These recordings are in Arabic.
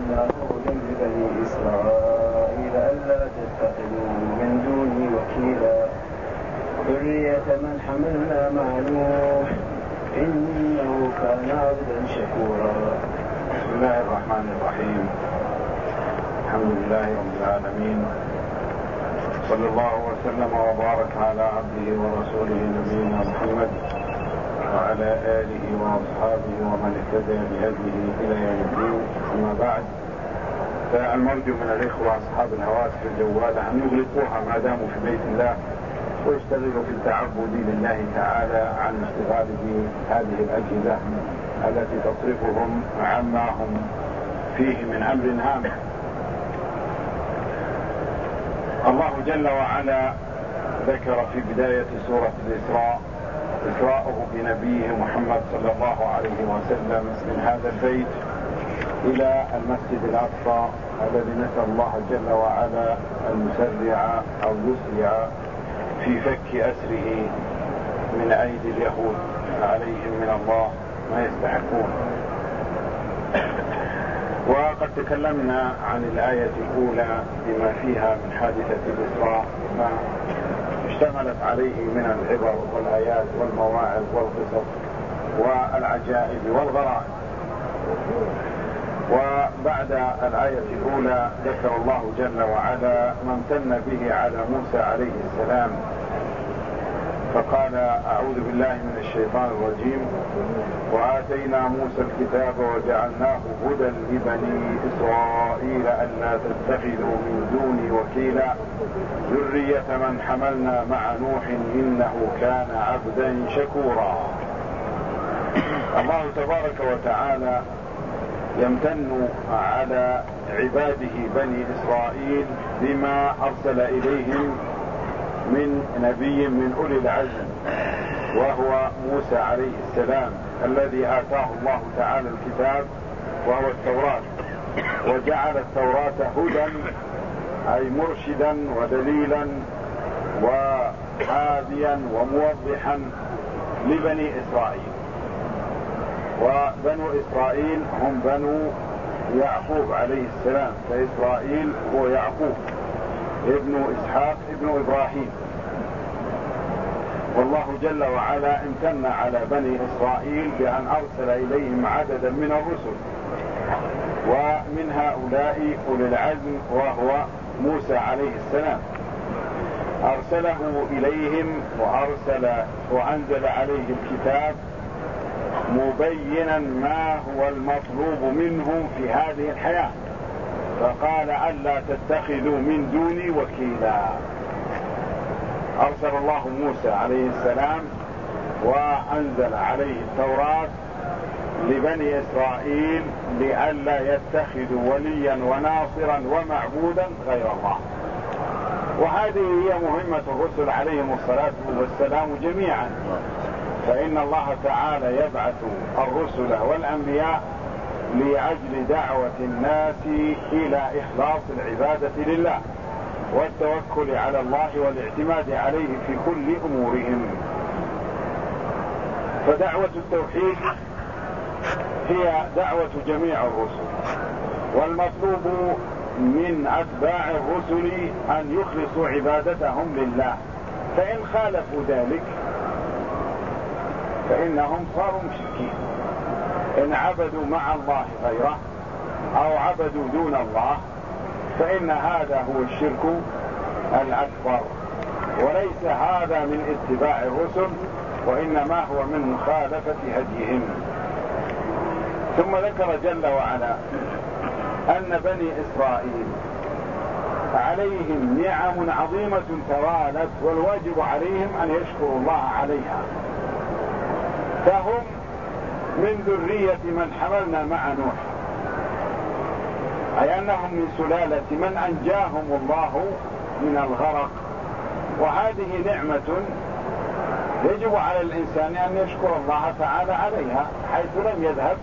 وجعلناه هدى لبني إسرائيل ألا تتخذوا من دوني وكيلا ذرية من حملنا مع نوح إنه كان عبدا شكورا. بسم الله الرحمن الرحيم. الحمد لله رب العالمين، صلى الله وسلم وبارك على عبده ورسوله نبينا محمد وعلى آله وأصحابه ومن اهتدى بهديه إلى يوم الدين. أما بعد، فالمرجو من الإخوة أصحاب الهواتف الجوالة أن يغلقوها ما داموا في بيت الله ويشتغلوا في التعبد لله تعالى عن اشتغال بهذه الأجهزة التي تصرفهم عما هم فيه من أمر هام. الله جل وعلا ذكر في بداية سورة الإسراء إسراءه بنبيه محمد صلى الله عليه وسلم من هذا البيت إلى المسجد الأقصى الذي نسأل الله جل وعلا أن يسرع أو يسرع في فك أسره من أيدي اليهود عليهم من الله ما يستحقون. وقد تكلمنا عن الآية الأولى بما فيها من حادثة الإسراء ما اشتملت عليه من العبر والآيات والمواعظ والقصص والعجائب والغرائب. وبعد الآية الأولى ذكر الله جل وعلا ما امتن به على موسى عليه السلام، فقال: أعوذ بالله من الشيطان الرجيم: وآتينا موسى الكتاب وجعلناه هدى لبني إسرائيل ألا تتخذوا من دوني وكيلا ذرية من حملنا مع نوح إنه كان عبدا شكورا. الله تبارك وتعالى يمتن على عباده بني إسرائيل بما أرسل إليهم من نبي من أولي العزم، وهو موسى عليه السلام الذي آتاه الله تعالى الكتاب وهو التوراة، وجعل التوراة هدى أي مرشدا ودليلا وهاديا وموضحا لبني إسرائيل. وبنو إسرائيل هم بنو يعقوب عليه السلام، فإسرائيل هو يعقوب ابن إسحاق ابن إبراهيم. والله جل وعلا امتن على بني إسرائيل بأن أرسل إليهم عددا من الرسل، ومن هؤلاء أولي العزم وهو موسى عليه السلام. أرسله إليهم وأنزل عليه الكتاب مبينا ما هو المطلوب منهم في هذه الحياة، فقال: ألا تتخذوا من دوني وكيلا. أرسل الله موسى عليه السلام وأنزل عليه التوراة لبني إسرائيل لئلا يتخذوا وليا وناصرا ومعبودا غير الله. وهذه هي مهمة الرسل عليهم الصلاة والسلام جميعا، فإن الله تعالى يبعث الرسل والأنبياء لأجل دعوة الناس إلى إخلاص العبادة لله والتوكل على الله والاعتماد عليه في كل أمورهم. فدعوة التوحيد هي دعوة جميع الرسل، والمطلوب من أتباع الرسل أن يخلصوا عبادتهم لله، فإن خالفوا ذلك فإنهم صاروا مشركين. إن عبدوا مع الله غيره أو عبدوا دون الله فإن هذا هو الشرك الأكبر، وليس هذا من اتباع الرسل، وإنما هو من مخالفة هديهم. ثم ذكر جل وعلا أن بني إسرائيل عليهم نعم عظيمة توالت، والواجب عليهم أن يشكروا الله عليها. فهم من ذرية من حملنا مع نوح، أي أنهم من سلالة من أنجاهم الله من الغرق. وهذه نعمة يجب على الإنسان أن يشكر الله تعالى عليها، حيث لم يذهب،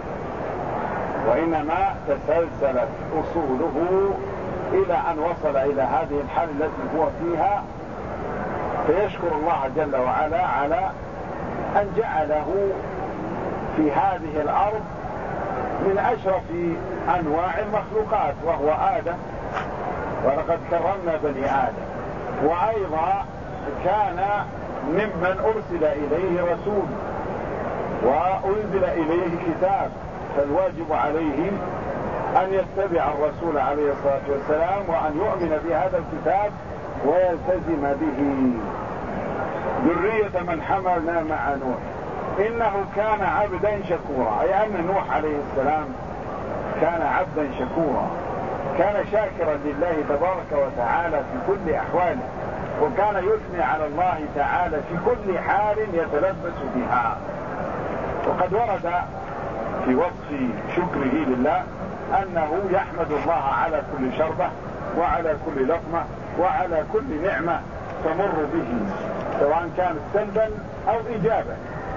وإنما تسلسلت أصوله إلى أن وصل إلى هذه الحال التي هو فيها، فيشكر الله جل وعلا على أن جعله في هذه الأرض من أشرف أنواع المخلوقات وهو آدم، ولقد كرمنا بني آدم. وأيضا كان ممن أرسل إليه رسول وأنزل إليه كتاب، فالواجب عليه أن يتبع الرسول عليه الصلاة والسلام وأن يؤمن بهذا الكتاب ويلتزم به. ذرية من حملنا مع نوح إنه كان عبدا شكورا، أي أن نوح عليه السلام كان عبدا شكورا، كان شاكرا لله تبارك وتعالى في كل أحواله، وكان يثني على الله تعالى في كل حال يتلبس بها. وقد ورد في وصف شكره لله أنه يحمد الله على كل شربة وعلى كل لقمة وعلى كل نعمة تمر به، سواء كانت سلبا أو إيجابا.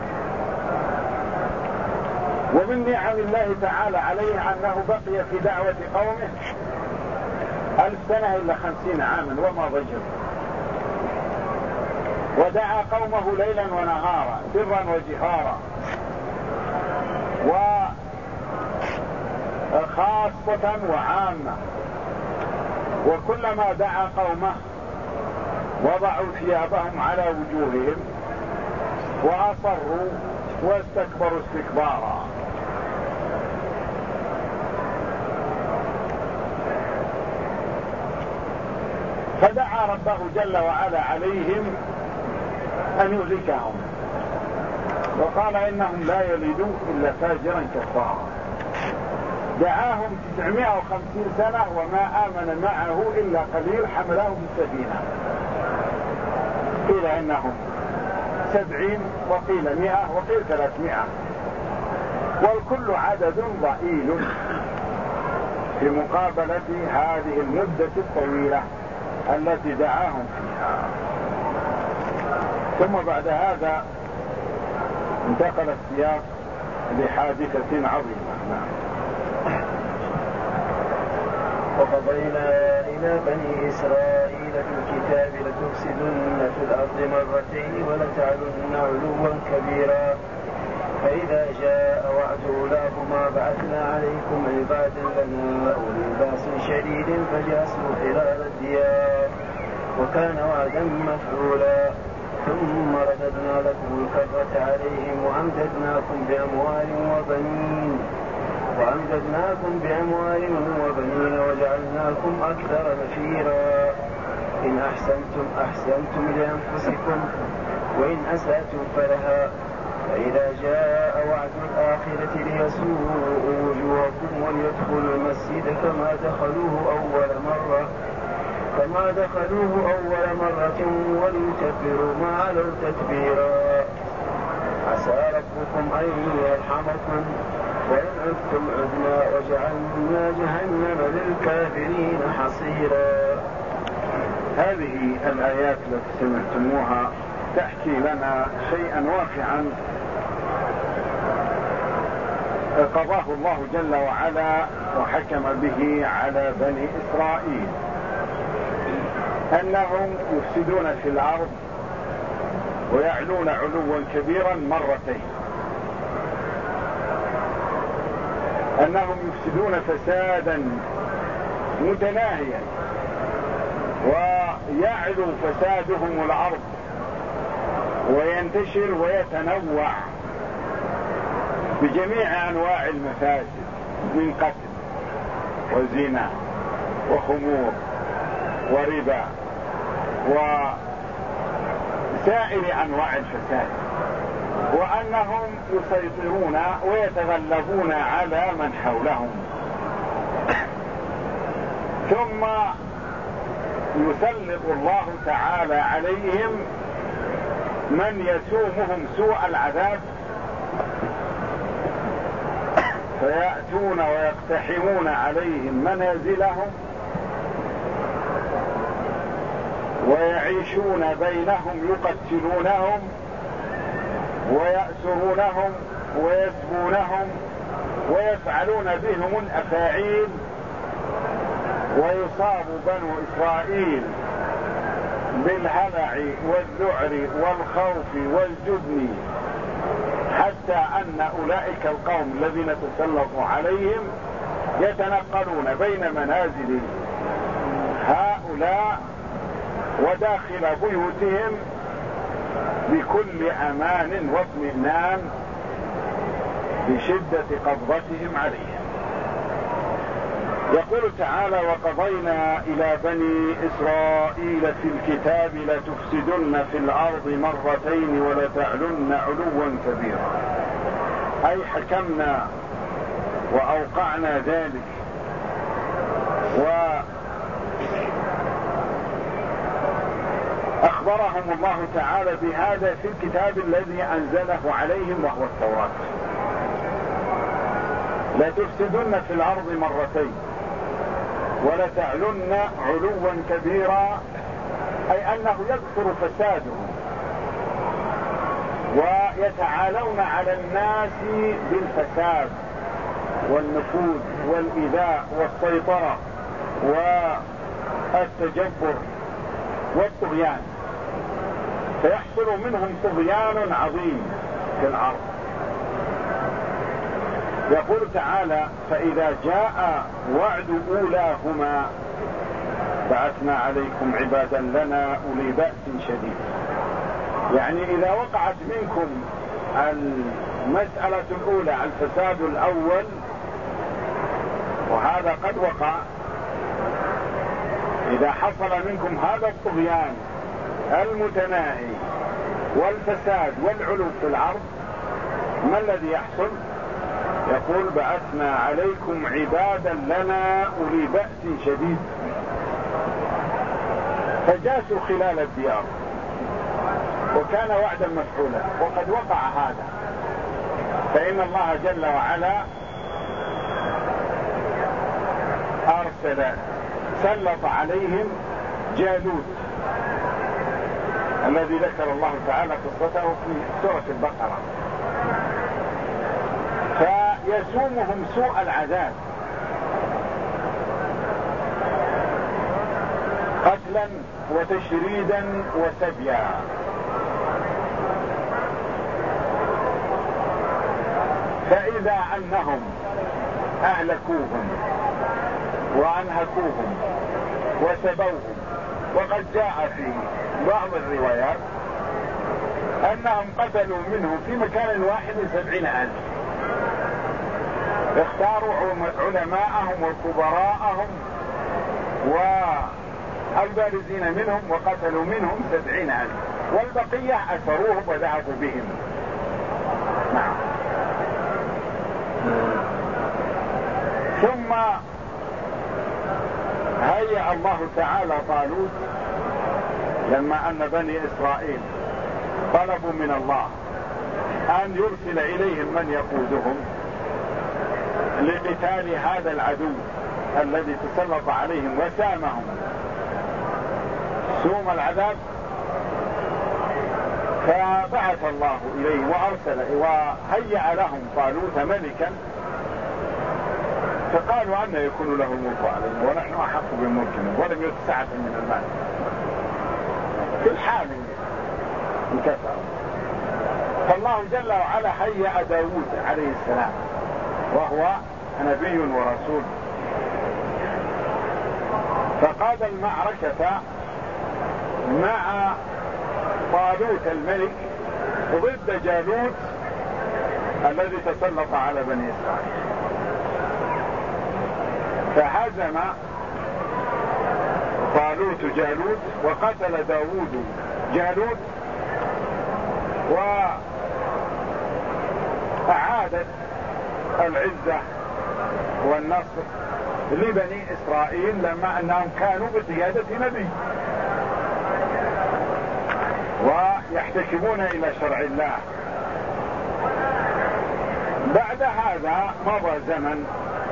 ومن نعم الله تعالى عليه أنه بقي في دعوة قومه 1000 سنة إلا 50 عاما وما ضجر، ودعا قومه ليلا ونهارا سرا وجهارا، وخاصة وعامة. وكلما دعا قومه وضعوا ثيابهم على وجوههم وأصروا واستكبروا استكبارا. فدعا ربه جل وعلا عليهم أن يهلكهم، وقال إنهم لا يلدون إلا فاجرا كفارا. دعاهم 950 سنة وما آمن معه إلا قليل، حمله بالسفينة، قيل إنهم 70 وقيل 100 وقيل 300، والكل عدد ضئيل في مقابلة هذه المدة الطويلة التي دعاهم فيها. ثم بعد هذا انتقل السياق لحادثة عظيمة. وقضينا إلى بني إسرائيل في الكتاب لتفسدن في الأرض مرتين ولتعلن علوا كبيرا، فإذا جاء وعد أولاهما بعثنا عليكم عبادا لنا أولي بأس شديد فجاسوا خلال الديار وكان وعدا مفعولا. ثم رددنا لكم الكرة عليهم وأمددناكم بأموال وبنين وجعلناكم أكثر نفيرا. إن أحسنتم أحسنتم لأنفسكم وإن أسأتم فلها، فإذا جاء وعد الآخرة ليسوءوا وجوهكم وليدخلوا المسجد كما دخلوه أول مرة وليتبروا ما علوا تتبيرا. عسى ربكم أن يرحمكم وإن عدتم عدنا وجعلنا جهنم للكافرين حصيرا. هذه الآيات التي سمعتموها تحكي لنا شيئا واقعا قضاه الله جل وعلا وحكم به على بني إسرائيل، أنهم يفسدون في الأرض ويعلون علوا كبيرا مرتين، أنهم يفسدون فسادا متناهيا ويعلو فسادهم الأرض وينتشر ويتنوع بجميع أنواع المفاسد من قتل وزنا وخمور وربا وسائر أنواع الفساد، وأنهم يسيطرون ويتغلبون على من حولهم، ثم يسلط الله تعالى عليهم من يسومهم سوء العذاب، فيأتون ويقتحمون عليهم منازلهم ويعيشون بينهم، يقتلونهم ويأسرونهم ويسبونهم ويفعلون بهم الأفاعيل، ويصاب بنو إسرائيل بالهلع والذعر والخوف والجبن حتى أن أولئك القوم الذين تسلطوا عليهم يتنقلون بين منازل هؤلاء وداخل بيوتهم بكل أمان واطمئنان بشدة قبضتهم عليهم. يقول تعالى: وقضينا إلى بني إسرائيل في الكتاب لتفسدن في الأرض مرتين ولتعلن علوا كبيرا. أي حكمنا وأوقعنا ذلك وأخبرهم الله تعالى بهذا في الكتاب الذي أنزله عليهم وهو التوراة. لتفسدن في الأرض مرتين ولتعلن علوا كبيرا، أي أنه يكثر فسادهم ويتعالون على الناس بالفساد والنفوذ والإيذاء والسيطرة والتجبر والطغيان، فيحصل منهم طغيان عظيم في الأرض. يقول تعالى: فإذا جاء وعد أولاهما بعثنا عليكم عبادا لنا أولي بأس شديد. يعني إذا وقعت منكم المسألة الأولى الفساد الأول، وهذا قد وقع، إذا حصل منكم هذا الطغيان المتناهي والفساد والعلو في الأرض، ما الذي يحصل؟ يقول: بعثنا عليكم عبادا لنا أولي بأس شديد، فجاسوا خلال الديار، وكان وعدا مفعولا وقد وقع هذا. فإن الله جل وعلا سلط عليهم جالوت الذي ذكر الله تعالى قصته في سورة البقرة، فيسومهم سوء العذاب، قتلا وتشريدا وسبيا. فإذا أنهم أهلكوهم وأنهكوهم وسبوهم، وقد جاء في بعض الروايات أنهم قتلوا منهم في مكان واحد 70,000، اختاروا علماءهم وكبراءهم والبارزين منهم وقتلوا منهم 70,000، والبقية أسروهم وذهبوا بهم. نعم. ثم هيأ الله تعالى طالوت لما أن بني إسرائيل طلبوا من الله أن يرسل إليهم من يقودهم لقتال هذا العدو الذي تسلط عليهم وسامهم سوم العذاب، فبعث الله إليه وأرسل وهيأ لهم طالوت ملكا، فقالوا: أن يكون له الملك علينا ونحن أحق بملكنا ولم يؤت سعة من المال. في الحال انكسر. فالله جل وعلا هيأ داود عليه السلام وهو نبي ورسول، فقاد المعركة مع طالوت الملك ضد جالوت الذي تسلط على بني إسرائيل، فهزم طالوت جالوت وقتل داود جالوت، وأعادت العزة والنصر لبني إسرائيل لما أنهم كانوا بقيادة نبي ويحتكمون إلى شرع الله. بعد هذا مضى زمن،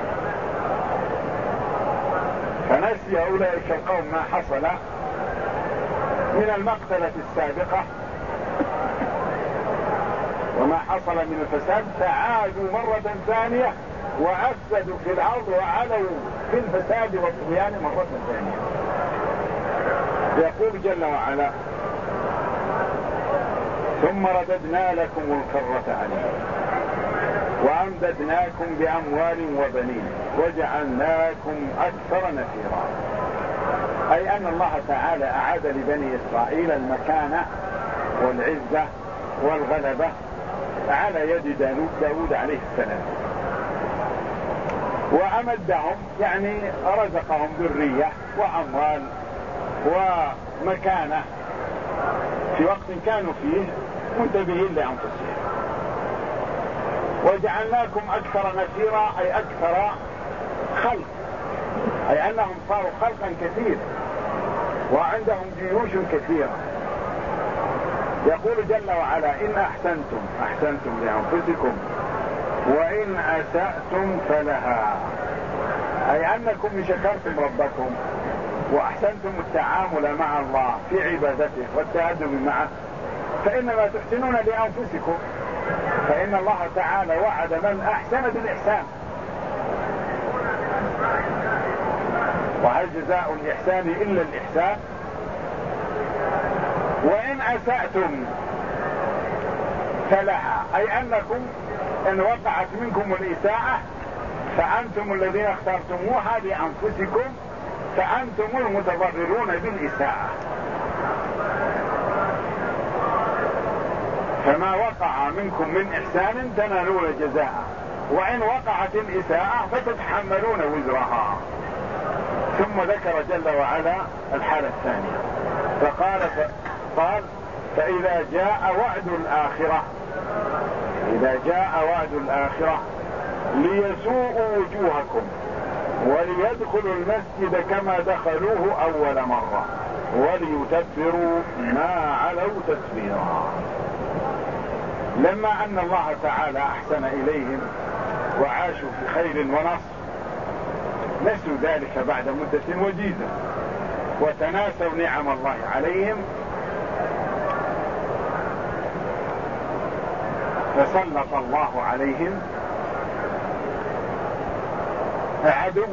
فنسي أولئك القوم ما حصل من المقتلة السابقة وما حصل من الفساد، فعادوا مرة ثانية وأفسدوا في الأرض وعلوا في الفساد والطغيان مرة ثانية. يقول جل وعلا: ثم رددنا لكم الكرة عليهم وأمددناكم بأموال وبنين وجعلناكم أكثر نفيرا. أي أن الله تعالى أعاد لبني إسرائيل المكانة والعزة والغلبة على يد داود عليه السلام، وأمدهم يعني رزقهم ذرية وأموال ومكانة في وقت كانوا فيه منتبهين لأنفسهم. وجعلناكم أكثر نفيرا أي أكثر خلق، أي أنهم صاروا خلقا كثير وعندهم جيوش كثيرة. يقول جل وعلا إن أحسنتم لأنفسكم وإن أسأتم فلها، أي أنكم شكرتم ربكم وأحسنتم التعامل مع الله في عبادته والتأدب معه فإنما تحسنون لأنفسكم، فإن الله تعالى وعد من أحسن بالإحسان، وهل جزاء الإحسان إلا الإحسان. وإن أسأتم فلها، أي أنكم إن وقعت منكم الإساءة فأنتم الذين اخترتموها لأنفسكم، فأنتم المتضررون بالإساءة. فما وقع منكم من إحسان تنالون جزاء، وإن وقعت الإساءة فتتحملون وزرها. ثم ذكر جل وعلا الحالة الثانية قال فإذا جاء وعد الآخرة، إذا جاء وعد الآخرة ليسوءوا وجوهكم وليدخلوا المسجد كما دخلوه أول مرة وليتبروا ما علوا تتبيرا. لما أن الله تعالى أحسن إليهم وعاشوا في خير ونصر نسوا ذلك بعد مدة وجيزة وتناسوا نعم الله عليهم، فسلط الله عليهم عدوا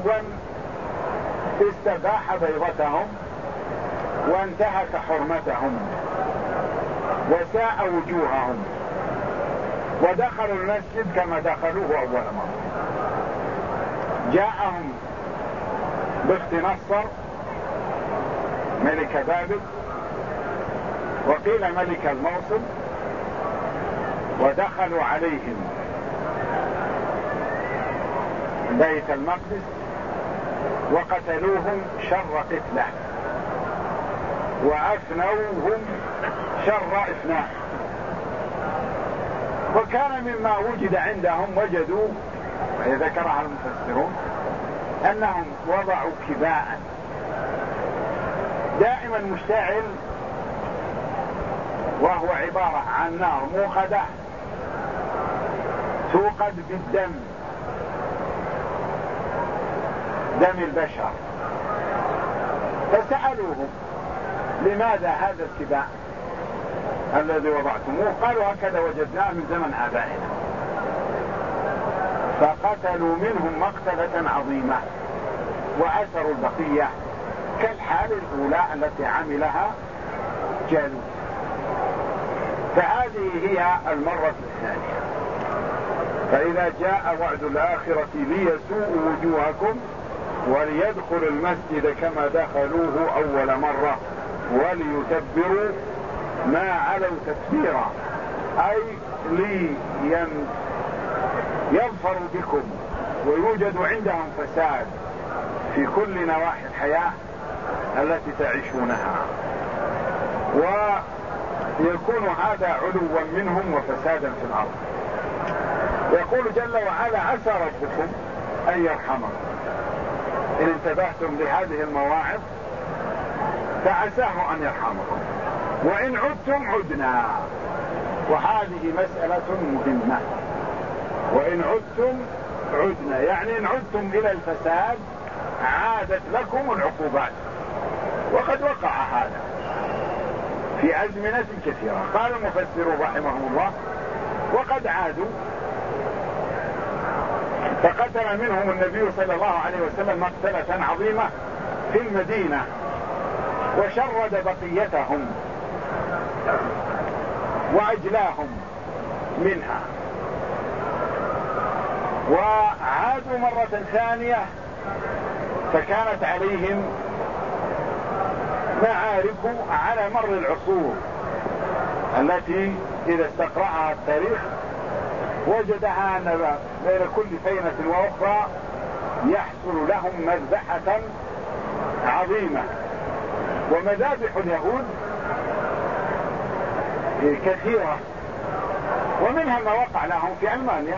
استباح بيضتهم وانتهك حرمتهم وساء وجوههم، ودخلوا المسجد كما دخلوه أول مرة. جاءهم بخت نصر ملك بابل وقيل ملك الموصل، ودخلوا عليهم بيت المقدس وقتلوهم شر قتله وأفنوهم شر إفناء. وكان مما وجد عندهم وجدوا، ذكرها المفسرون، أنهم وضعوا كباء دائما مشتعل وهو عبارة عن نار موقدة توقد بالدم، دم البشر. فسألوهم لماذا هذا الكباء الذي وضعتموه؟ قالوا هكذا وجدناه من زمن آبائنا. فقتلوا منهم مقتلة عظيمة وأسروا البقية كالحال الأولى التي عملها جالوت. فهذه هي المرة الثانية. فإذا جاء وعد الآخرة ليسوءوا وجوهكم وليدخلوا المسجد كما دخلوه أول مرة وليتبروا ما علوا تتبيرا، أي ليظفروا بكم ويوجد عندهم فساد في كل نواحي الحياة التي تعيشونها، ويكون هذا علوا منهم وفسادا في الأرض. يقول جل وعلا عسى ربكم أن يرحمكم إن انتبهتم لهذه المواعظ، فعساه أن يرحمكم، وإن عدتم عدنا. وهذه مسألة مهمة، وإن عدتم عدنا يعني إن عدتم إلى الفساد عادت لكم العقوبات. وقد وقع هذا في أزمنة كثيرة. قال المفسرون رحمهم الله وقد عادوا، فقتل منهم النبي صلى الله عليه وسلم مقتلة عظيمة في المدينة وشرد بقيتهم وأجلاهم منها، وعادوا مرة ثانية فكانت عليهم معارك على مر العصور التي إذا استقرأها التاريخ وجدها أن بين كل فينة وأخرى يحصل لهم مذبحة عظيمة. ومذابح اليهود كثيرة، ومنها ما وقع لهم في ألمانيا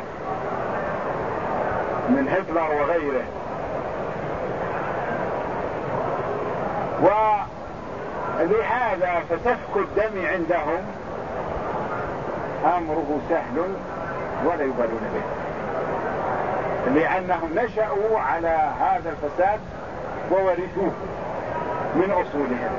من هتلر وغيره. ولهذا فسفك الدم عندهم أمره سهل ولا يبالون به، لأنهم نشأوا على هذا الفساد وورثوه من أصولهم.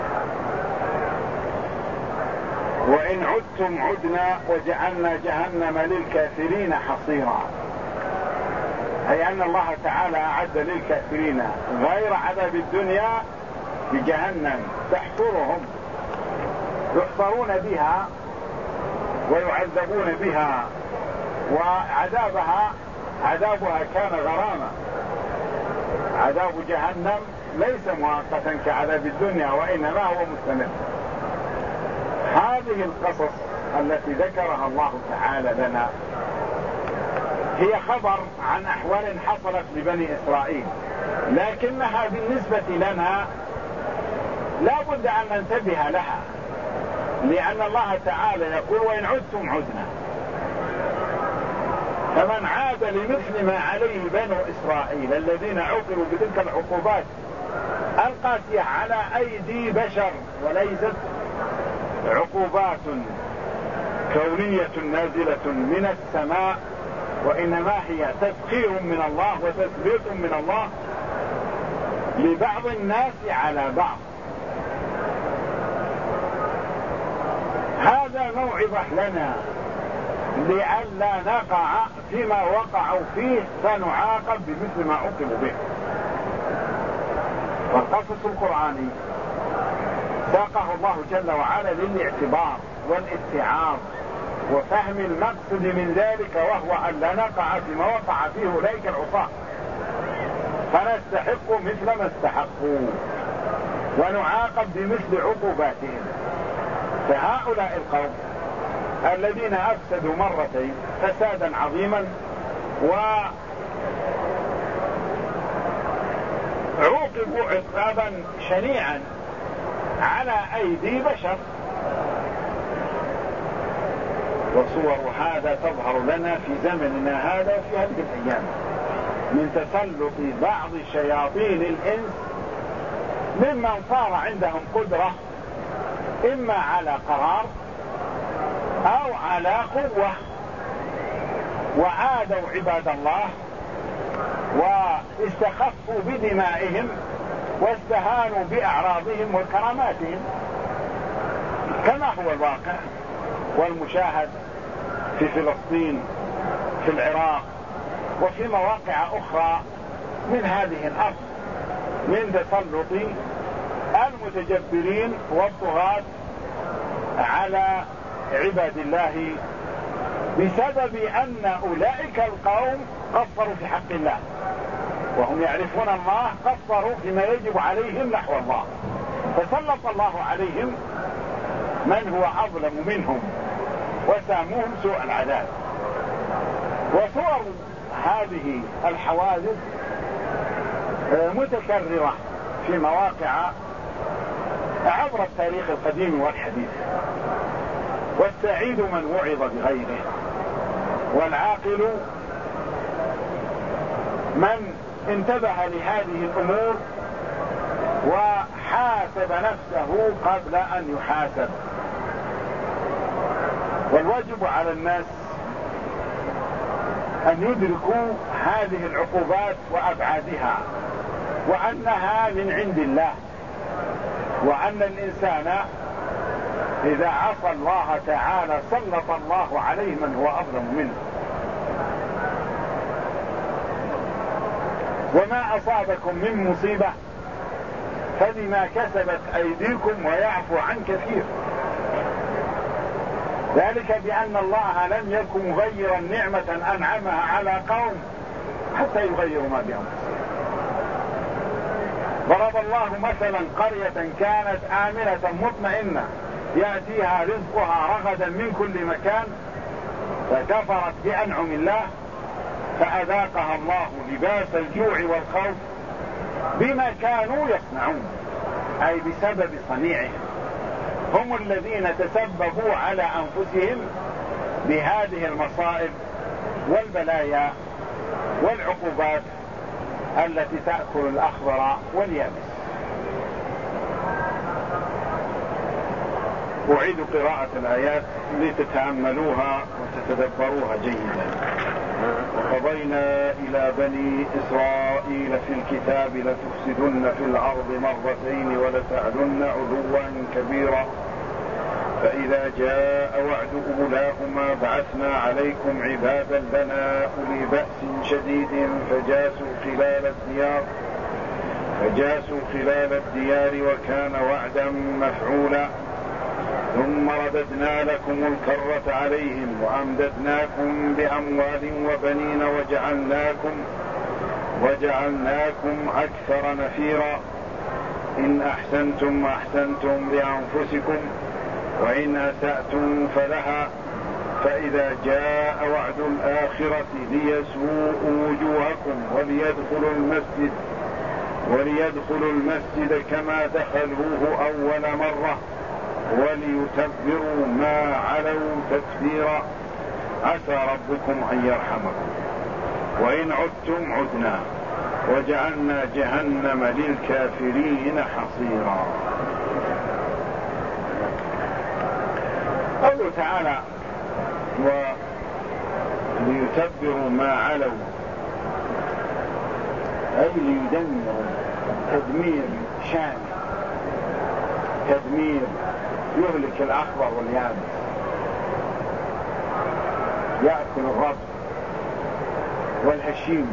وإن عدتم عدنا وجعلنا جهنم للكافرين حصيرا، أي أن الله تعالى أعد للكافرين غير عذاب الدنيا بجهنم تحصرهم، يحصرون بها ويعذبون بها، وعذابها كان غراما. عذاب جهنم ليس مؤقتا كعذاب الدنيا، وإنما هو مستمر. هذه القصص التي ذكرها الله تعالى لنا هي خبر عن أحوال حصلت لبني إسرائيل، لكنها بالنسبة لنا لا بد أن ننتبه لها، لأن الله تعالى يقول وإن عدتم عدنا. فمن عاد لمثل ما عليه بنو إسرائيل الذين عوقبوا بتلك العقوبات القاسية على أيدي بشر، وليست عقوبات كونية نازلة من السماء، وإنما هي تسخير من الله وتثبيت من الله لبعض الناس على بعض. هذا موعظة لنا لئلا نقع فيما وقعوا فيه فنعاقب بمثل ما عوقبوا به. والقصص القرآني ساقه الله جل وعلا للاعتبار والاتعاظ وفهم المقصد من ذلك، وهو أن لا نقع فيما وقع فيه أولئك العصاة فنستحق مثل ما استحقوا ونعاقب بمثل عقوباتهم. فهؤلاء القوم الذين أفسدوا مرتين فسادا عظيما وعوقبوا عقابا شنيعا على أيدي بشر، وصور هذا تظهر لنا في زمننا هذا في هذه الأيام من تسلط بعض شياطين الإنس ممن صار عندهم قدرة إما على قرار أو على قوة، وعادوا عباد الله واستخفوا بدمائهم واستهانوا بأعراضهم وكراماتهم، كما هو الواقع والمشاهد في فلسطين، في العراق، وفي مواقع أخرى من هذه الأرض من تسلط المتجبرين والطغاة على عباد الله بسبب أن أولئك القوم قصروا في حق الله، وهم يعرفون الله قصروا فيما يجب عليهم نحو الله، فسلط الله عليهم من هو أظلم منهم وساموهم سوء العذاب. وصور هذه الحوادث متكررة في مواقع عبر التاريخ القديم والحديث، والسعيد من وعظ بغيره، والعاقل من انتبه لهذه الأمور وحاسب نفسه قبل أن يحاسب. والواجب على الناس أن يدركوا هذه العقوبات وأبعادها، وأنها من عند الله، وأن الإنسان إذا عصى الله تعالى سلط الله عليه من هو أظلم منه. وما أصابكم من مصيبة فبما كسبت أيديكم ويعفو عن كثير. ذلك بأن الله لم يكن مغيرا نعمة أنعمها على قوم حتى يغيروا ما بأنفسهم. ضرب الله مثلا قرية كانت آمنة مطمئنة يأتيها رزقها رغدا من كل مكان فكفرت بأنعم الله فأذاقها الله لباس الجوع والخوف بما كانوا يصنعون، أي بسبب صنيعهم. هم الذين تسببوا على أنفسهم بهذه المصائب والبلايا والعقوبات التي تأكل الأخضر واليابس. أعيد قراءة الآيات لتتأملوها وتتدبروها جيدا. وقضينا إلى بني إسرائيل في الكتاب لتفسدن في الأرض مرتين ولتعلن علوا كبيرا فإذا جاء وعد أولاهما بعثنا عليكم عبادا لنا أولي بأس شديد فجاسوا خلال الديار وكان وعدا مفعولا ثم رددنا لكم الكرة عليهم وأمددناكم بأموال وبنين وجعلناكم أكثر نفيرا إن أحسنتم أحسنتم لأنفسكم وإن أسأتم فلها فإذا جاء وعد الآخرة ليسوءوا وجوهكم وليدخلوا المسجد كما دخلوه أول مرة وليتبروا ما علوا تتبيرا عسى ربكم أن يرحمكم وإن عدتم عدنا وجعلنا جهنم للكافرين حصيرا. قوله تعالى وليتبروا ما علوا أي ليدمروا تدمير شامل، تدمير يهلك الأخضر واليابس، يأكل الرب والهشيم،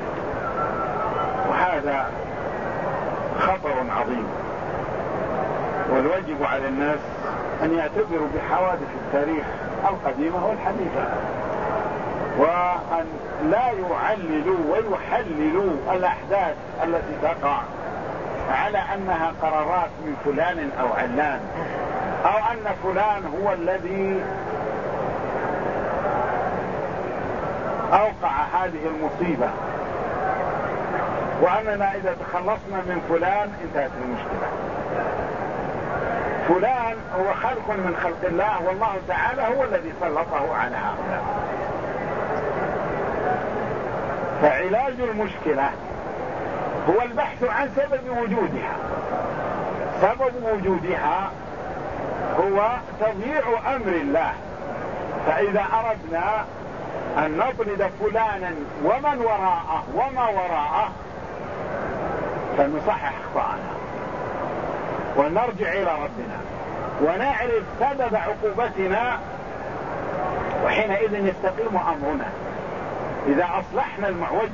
وهذا خطر عظيم. والواجب على الناس أن يعتبروا بحوادث التاريخ القديمة والحديثة وأن لا يعللوا ويحللوا الأحداث التي تقع على أنها قرارات من فلان أو علان أو أن فلان هو الذي أوقع هذه المصيبة وأننا إذا تخلصنا من فلان انتهت المشكلة. فلان هو خلق من خلق الله والله تعالى هو الذي سلطه على هؤلاء. فعلاج المشكلة هو البحث عن سبب وجودها. سبب وجودها هو تضييع أمر الله. فإذا أردنا أن نطرد فلانا ومن وراءه وما وراءه فنصحح أخطاءنا ونرجع إلى ربنا ونعرف سبب عقوبتنا وحينئذ يستقيم أمرنا. إذا أصلحنا المعوج،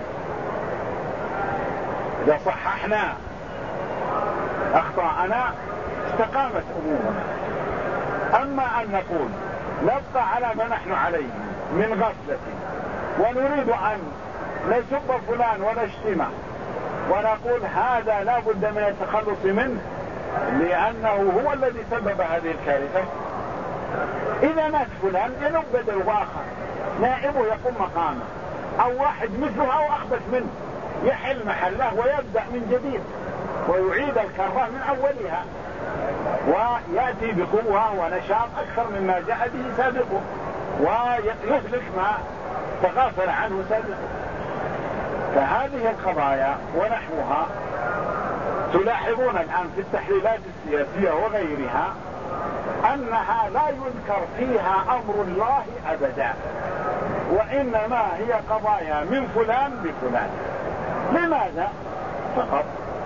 إذا صححنا أخطاءنا استقامت أمورنا. أما أن نقول نبقى على ما نحن عليه من غفلة ونريد أن نسب فلان ونشتمه ونقول هذا لا بد من التخلص منه لأنه هو الذي سبب هذه الكارثة، إذا مات فلان ينوب بدل آخر نائبه يقوم مقامه أو واحد مثله أو أخبث منه يحل محله ويبدأ من جديد ويعيد الكرة من أولها ويأتي بقوة ونشاط أكثر مما جاء به سابقه ويهلك ما تغافل عنه سابقه. فهذه القضايا ونحوها تلاحظون الآن في التحليلات السياسية وغيرها أنها لا يذكر فيها أمر الله أبدا، وإنما هي قضايا من فلان بفلان. لماذا؟ فقط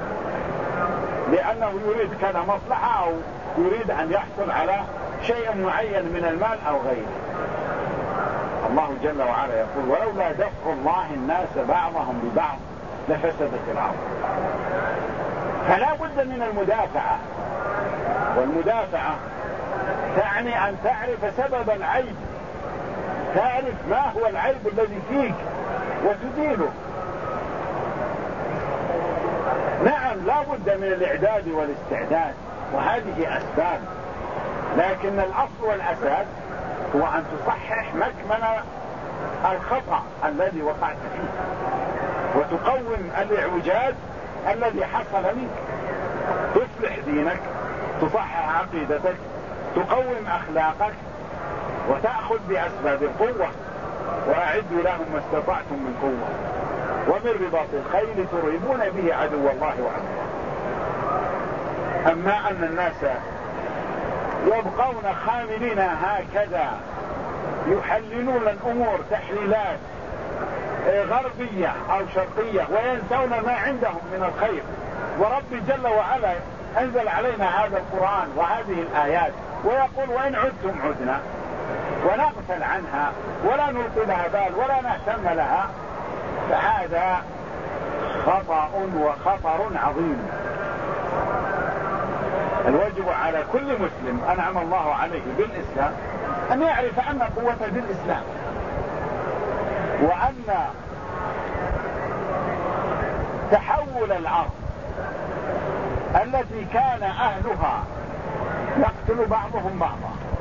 لأنه يريد كذا مصلحة أو يريد أن يحصل على شيء معين من المال أو غيره. الله جل وعلا يقول ولولا دفع الله الناس بعضهم ببعض لفسدت الأرض. فلا بد من المدافعة، والمدافعة تعني أن تعرف سبب العيب، تعرف ما هو العيب الذي فيك وتزيله. نعم لا بد من الإعداد والاستعداد، وهذه أسباب، لكن الأصل والأساس هو أن تصحح مكمن الخطأ الذي وقعت فيه، وتقوم الإعوجاج الذي حصل منك، تصلح دينك، تصحح عقيدتك، تقوم أخلاقك، وتأخذ بأسباب القوة. وأعدوا لهم ما استطعتم من قوة ومن رباط الخيل ترهبون به عدو الله وعدوه. أما أن الناس يبقون خاملين هكذا يحللون الأمور تحليلات غربية أو شرقية وينسون ما عندهم من الخير، ورب جل وعلا أنزل علينا هذا القرآن وهذه الآيات ويقول وإن عدتم عدنا، ونغفل عنها ولا نلقي لها بال ولا نهتم لها، فهذا خطأ وخطر عظيم. الواجب على كل مسلم أنعم الله عليه بالإسلام أن يعرف أن قوة بالإسلام، وأن تحول الأرض التي كان أهلها يقتل بعضهم بعضا